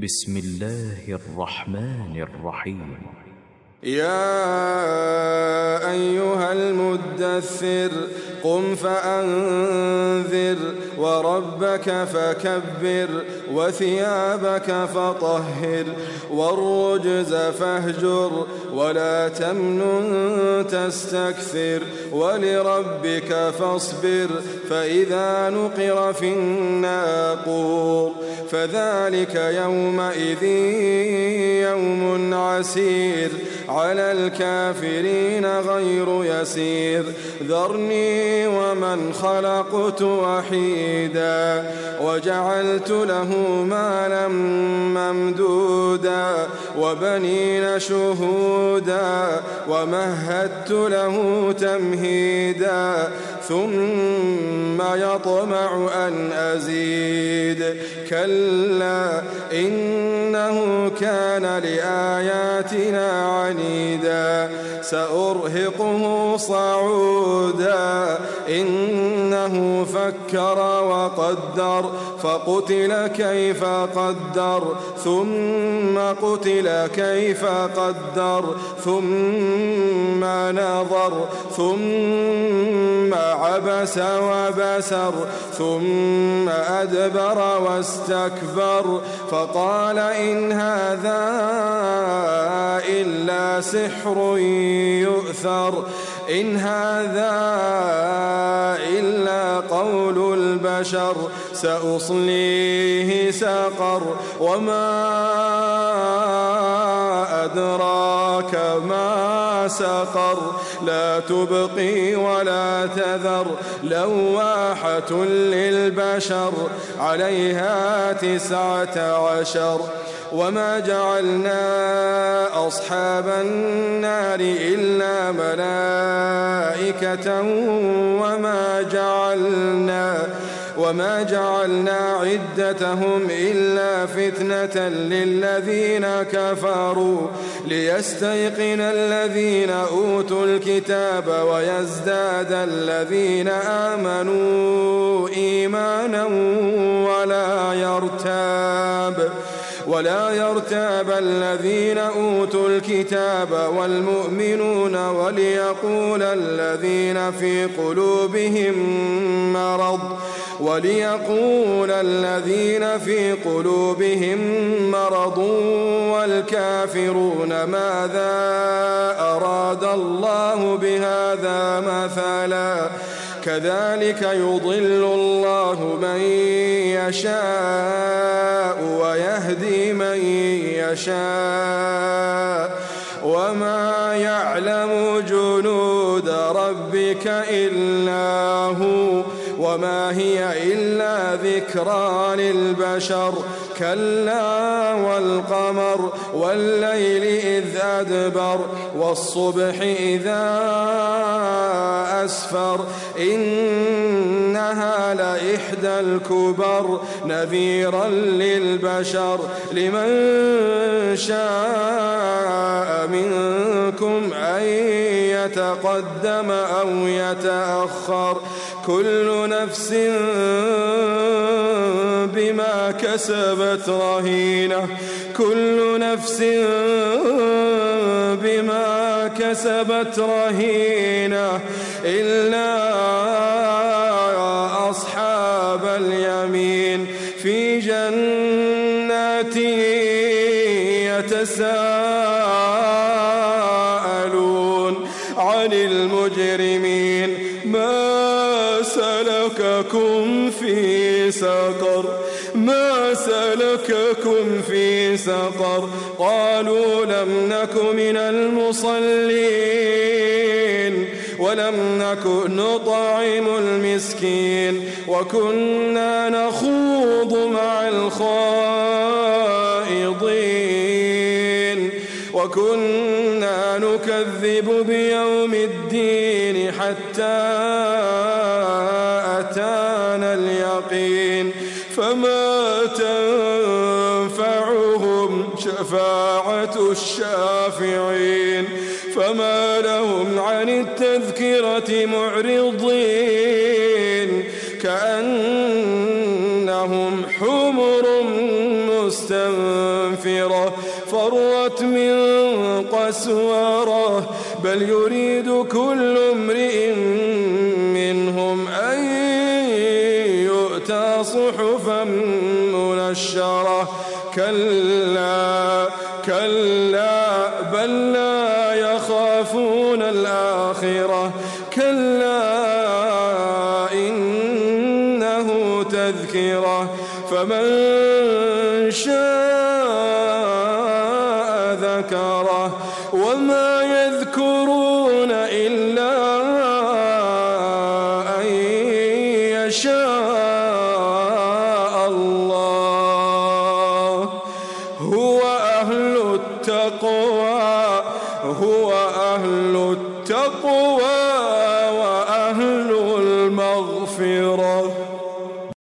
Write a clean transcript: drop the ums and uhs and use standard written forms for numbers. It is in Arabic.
بسم الله الرحمن الرحيم. يا أيها المدثر قم فأنذر وربك فكبر وثيابك فطهر والرجز فاهجر ولا تمنن تستكثر ولربك فاصبر فإذا نقر في الناقور فذلك يومئذ يوم عسير على الكافرين غير يسير ذرني ومن خلقت وحيدا وجعلت له مالا ممدودا وبنين شهودا ومهدت له تمهيدا ثم يطمع أن أزيد كلا إنه كان لآياتنا عنيدا سأرهقه صعودا إنه فكر وقدر فقتل كيف قدر ثم قتل كيف قدر ثم نظر ثم عبس وبسر ثم أدبر واستكبر فقال إن هذا إلا سحر يؤثر إن هذا إلا قول البشر سأصليه سقر وما أدراك ما سقر لا تبقي ولا تذر لواحة للبشر عليها 19 وما جعلنا أصحاب النار إلا ملائكة وما جعلنا عدتهم إلا فتنة للذين كفروا ليستيقن الذين أوتوا الكتاب ويزداد الذين آمنوا إيمانا ولا يرتاب الذين أوتوا الكتاب والمؤمنون وليقول الذين في قلوبهم مرض والكافرون ماذا أراد الله بهذا مثلا كذلك يضل الله من يشاء ويهدي من يشاء وما يعلم جنود ربك إلا هو وما هي إلا ذكرى للبشر كلا والقمر والليل إذ أدبر والصبح إذا أسفر إنها لإحدى الكبر نذيرا للبشر لمن شاء منكم أن يتقدم أو يتأخر كل نفس بما كسبت رهينة كل نفس بما كسبت رهينة إلا أصحاب اليمين في جنات يتساءلون عن المجرمين ما سلككم في سقر قالوا لم نك من المصلين ولم نك نطعم المسكين وكنا نخوض مع الخائضين وكنا نكذب بيوم الدين حتى أتانا اليقين فما تنفعهم شفاعة الشافعين فما لهم عن التذكرة معرضين كأنهم حمر مستنفرة فرت من قسورة بل يريد كل امرئ منهم أن يؤتى صحفا منشرة كلا بل لا يخافون الآخرة كلا إنه تذكرة فمن شاء ذكره